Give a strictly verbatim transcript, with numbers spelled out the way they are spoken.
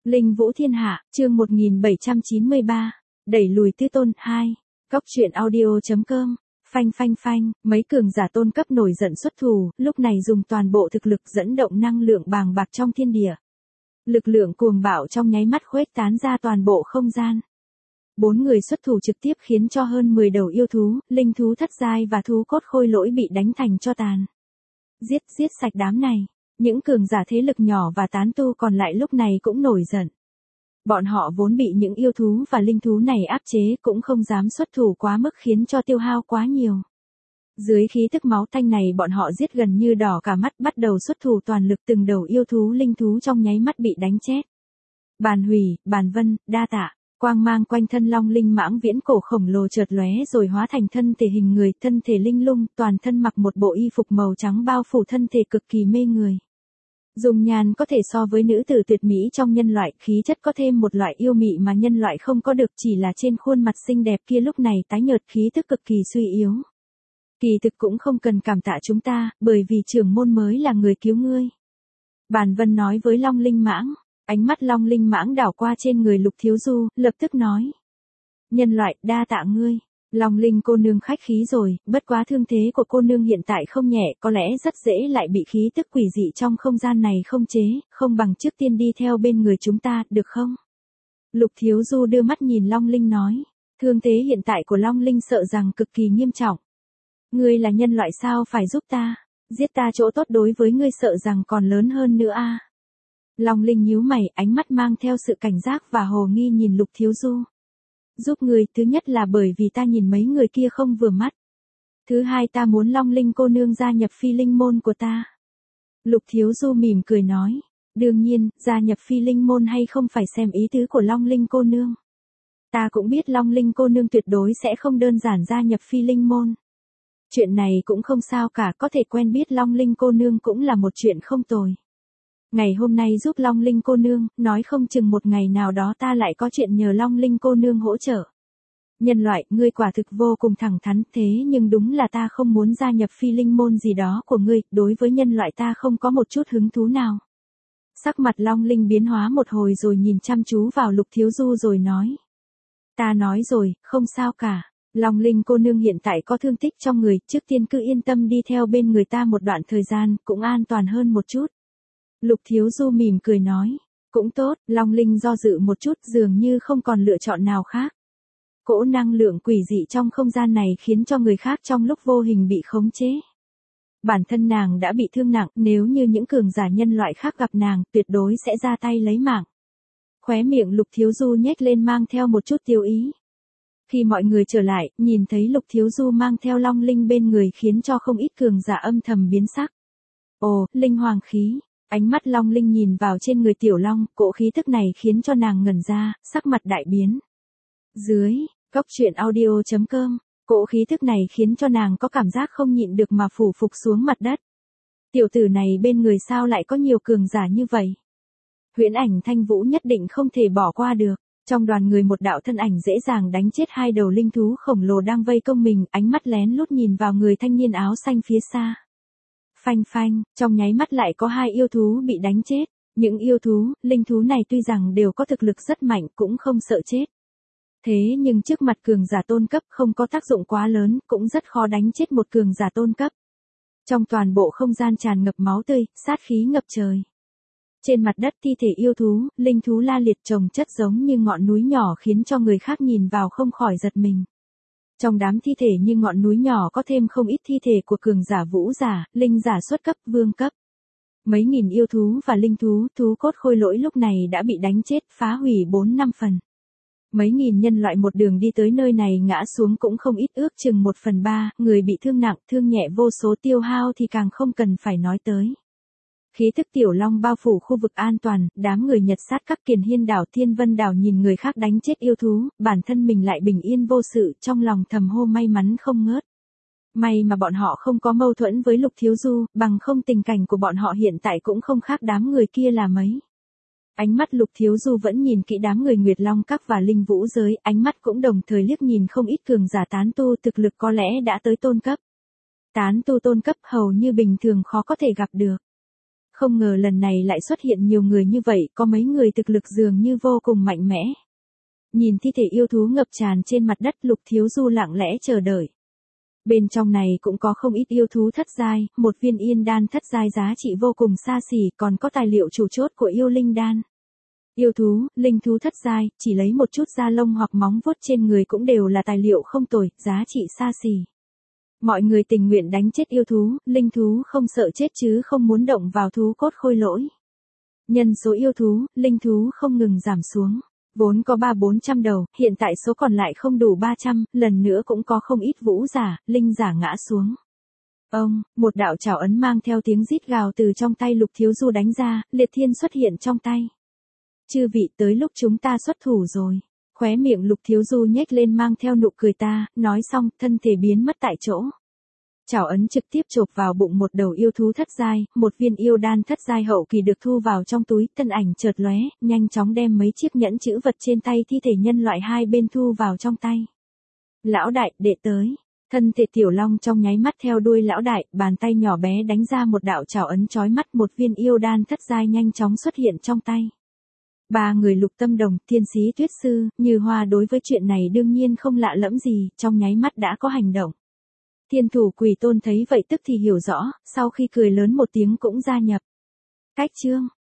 Linh Vũ Thiên Hạ, chương một nghìn bảy trăm chín mươi ba, đẩy lùi Tư Tôn, hai. Cóc truyện audio.com, phanh phanh phanh, mấy cường giả tôn cấp nổi giận xuất thủ, lúc này dùng toàn bộ thực lực dẫn động năng lượng bàng bạc trong thiên địa. Lực lượng cuồng bạo trong nháy mắt khuếch tán ra toàn bộ không gian. Bốn người xuất thủ trực tiếp khiến cho hơn mười đầu yêu thú, linh thú thất giai và thú cốt khôi lỗi bị đánh thành tro tàn. Giết, giết sạch đám này. Những cường giả thế lực nhỏ và tán tu còn lại lúc này cũng nổi giận. Bọn họ vốn bị những yêu thú và linh thú này áp chế cũng không dám xuất thủ quá mức khiến cho tiêu hao quá nhiều. Dưới khí tức máu tanh này bọn họ giết gần như đỏ cả mắt, bắt đầu xuất thủ toàn lực, từng đầu yêu thú linh thú trong nháy mắt bị đánh chết. Bàn hủy, bàn vân, đa tạ. Quang mang quanh thân long linh mãng viễn cổ khổng lồ chợt lóe rồi hóa thành thân thể hình người, thân thể linh lung, toàn thân mặc một bộ y phục màu trắng bao phủ thân thể cực kỳ mê người. Dung nhan có thể so với nữ tử tuyệt mỹ trong nhân loại, khí chất có thêm một loại yêu mị mà nhân loại không có được, chỉ là trên khuôn mặt xinh đẹp kia lúc này tái nhợt, khí tức cực kỳ suy yếu. Kỳ thực cũng không cần cảm tạ chúng ta, bởi vì trưởng môn mới là người cứu ngươi. Bàn Vân nói với Long Linh Mãng, ánh mắt Long Linh Mãng đảo qua trên người Lục Thiếu Du, lập tức nói. Nhân loại, đa tạ ngươi. Long Linh cô nương khách khí rồi, bất quá thương thế của cô nương hiện tại không nhẹ, có lẽ rất dễ lại bị khí tức quỷ dị trong không gian này không chế, không bằng trước tiên đi theo bên người chúng ta, được không? Lục Thiếu Du đưa mắt nhìn Long Linh nói, thương thế hiện tại của Long Linh sợ rằng cực kỳ nghiêm trọng. Ngươi là nhân loại sao phải giúp ta, giết ta chỗ tốt đối với ngươi sợ rằng còn lớn hơn nữa a. À? Long Linh nhíu mày, ánh mắt mang theo sự cảnh giác và hồ nghi nhìn Lục Thiếu Du. Giúp người, thứ nhất là bởi vì ta nhìn mấy người kia không vừa mắt. Thứ hai, ta muốn Long Linh cô nương gia nhập phi linh môn của ta. Lục Thiếu Du mỉm cười nói, đương nhiên, gia nhập phi linh môn hay không phải xem ý tứ của Long Linh cô nương. Ta cũng biết Long Linh cô nương tuyệt đối sẽ không đơn giản gia nhập phi linh môn. Chuyện này cũng không sao cả, có thể quen biết Long Linh cô nương cũng là một chuyện không tồi. Ngày hôm nay giúp Long Linh cô nương, nói không chừng một ngày nào đó ta lại có chuyện nhờ Long Linh cô nương hỗ trợ. Nhân loại, ngươi quả thực vô cùng thẳng thắn, thế nhưng đúng là ta không muốn gia nhập phi linh môn gì đó của ngươi, đối với nhân loại ta không có một chút hứng thú nào. Sắc mặt Long Linh biến hóa một hồi rồi nhìn chăm chú vào Lục Thiếu Du rồi nói. Ta nói rồi, không sao cả. Long Linh cô nương hiện tại có thương tích trong người, trước tiên cứ yên tâm đi theo bên người ta một đoạn thời gian, cũng an toàn hơn một chút. Lục Thiếu Du mỉm cười nói, cũng tốt. Long Linh do dự một chút, dường như không còn lựa chọn nào khác. Cỗ năng lượng quỷ dị trong không gian này khiến cho người khác trong lúc vô hình bị khống chế. Bản thân nàng đã bị thương nặng, nếu như những cường giả nhân loại khác gặp nàng, tuyệt đối sẽ ra tay lấy mạng. Khóe miệng Lục Thiếu Du nhếch lên mang theo một chút tiêu ý. Khi mọi người trở lại, nhìn thấy Lục Thiếu Du mang theo Long Linh bên người khiến cho không ít cường giả âm thầm biến sắc. Ồ, linh hoàng khí. Ánh mắt Long Linh nhìn vào trên người Tiểu Long, cỗ khí tức này khiến cho nàng ngẩn ra, sắc mặt đại biến. Dưới, cóc truyện audio.com, cỗ khí tức này khiến cho nàng có cảm giác không nhịn được mà phủ phục xuống mặt đất. Tiểu tử này bên người sao lại có nhiều cường giả như vậy? Huyễn Ảnh Thanh Vũ nhất định không thể bỏ qua được. Trong đoàn người một đạo thân ảnh dễ dàng đánh chết hai đầu linh thú khổng lồ đang vây công mình, ánh mắt lén lút nhìn vào người thanh niên áo xanh phía xa. Phanh phanh, trong nháy mắt lại có hai yêu thú bị đánh chết. Những yêu thú, linh thú này tuy rằng đều có thực lực rất mạnh cũng không sợ chết. Thế nhưng trước mặt cường giả tôn cấp không có tác dụng quá lớn, cũng rất khó đánh chết một cường giả tôn cấp. Trong toàn bộ không gian tràn ngập máu tươi, sát khí ngập trời. Trên mặt đất thi thể yêu thú, linh thú la liệt chồng chất giống như ngọn núi nhỏ khiến cho người khác nhìn vào không khỏi giật mình. Trong đám thi thể như ngọn núi nhỏ có thêm không ít thi thể của cường giả vũ giả, linh giả xuất cấp, vương cấp. Mấy nghìn yêu thú và linh thú, thú cốt khôi lỗi lúc này đã bị đánh chết, phá hủy bốn năm phần. Mấy nghìn nhân loại một đường đi tới nơi này ngã xuống cũng không ít, ước chừng một phần ba, người bị thương nặng, thương nhẹ vô số, tiêu hao thì càng không cần phải nói tới. Khí tức Tiểu Long bao phủ khu vực an toàn, đám người Nhật sát các Kiền Hiên đảo Thiên Vân đảo nhìn người khác đánh chết yêu thú, bản thân mình lại bình yên vô sự, trong lòng thầm hô may mắn không ngớt. May mà bọn họ không có mâu thuẫn với Lục Thiếu Du, bằng không tình cảnh của bọn họ hiện tại cũng không khác đám người kia là mấy. Ánh mắt Lục Thiếu Du vẫn nhìn kỹ đám người Nguyệt Long các và Linh Vũ giới, ánh mắt cũng đồng thời liếc nhìn không ít cường giả tán tu thực lực có lẽ đã tới tôn cấp. Tán tu tôn cấp hầu như bình thường khó có thể gặp được. Không ngờ lần này lại xuất hiện nhiều người như vậy, có mấy người thực lực dường như vô cùng mạnh mẽ. Nhìn thi thể yêu thú ngập tràn trên mặt đất, Lục Thiếu Du lặng lẽ chờ đợi. Bên trong này cũng có không ít yêu thú thất giai, một viên yên đan thất giai giá trị vô cùng xa xỉ, còn có tài liệu chủ chốt của yêu linh đan. Yêu thú, linh thú thất giai, chỉ lấy một chút da lông hoặc móng vuốt trên người cũng đều là tài liệu không tồi, giá trị xa xỉ. Mọi người tình nguyện đánh chết yêu thú, linh thú không sợ chết chứ không muốn động vào thú cốt khôi lỗi. Nhân số yêu thú, linh thú không ngừng giảm xuống. Vốn có ba bốn trăm đầu, hiện tại số còn lại không đủ ba trăm, lần nữa cũng có không ít vũ giả, linh giả ngã xuống. Ông, một đạo trảo ấn mang theo tiếng rít gào từ trong tay Lục Thiếu Du đánh ra, liệt thiên xuất hiện trong tay. Chư vị, tới lúc chúng ta xuất thủ rồi. Khóe miệng Lục Thiếu Du nhếch lên mang theo nụ cười ta, nói xong, thân thể biến mất tại chỗ. Trảo ấn trực tiếp chộp vào bụng một đầu yêu thú thất giai, một viên yêu đan thất giai hậu kỳ được thu vào trong túi, thân ảnh chợt lóe, nhanh chóng đem mấy chiếc nhẫn chữ vật trên tay thi thể nhân loại hai bên thu vào trong tay. Lão đại, đệ tới. Thân thể tiểu long trong nháy mắt theo đuôi lão đại, bàn tay nhỏ bé đánh ra một đạo trảo ấn chói mắt, một viên yêu đan thất giai nhanh chóng xuất hiện trong tay. Ba người Lục Tâm Đồng, Thiên Sĩ Tuyết Sư, Như Hoa đối với chuyện này đương nhiên không lạ lẫm gì, trong nháy mắt đã có hành động. Thiên Thủ Quỷ Tôn thấy vậy tức thì hiểu rõ, sau khi cười lớn một tiếng cũng gia nhập. Cách chương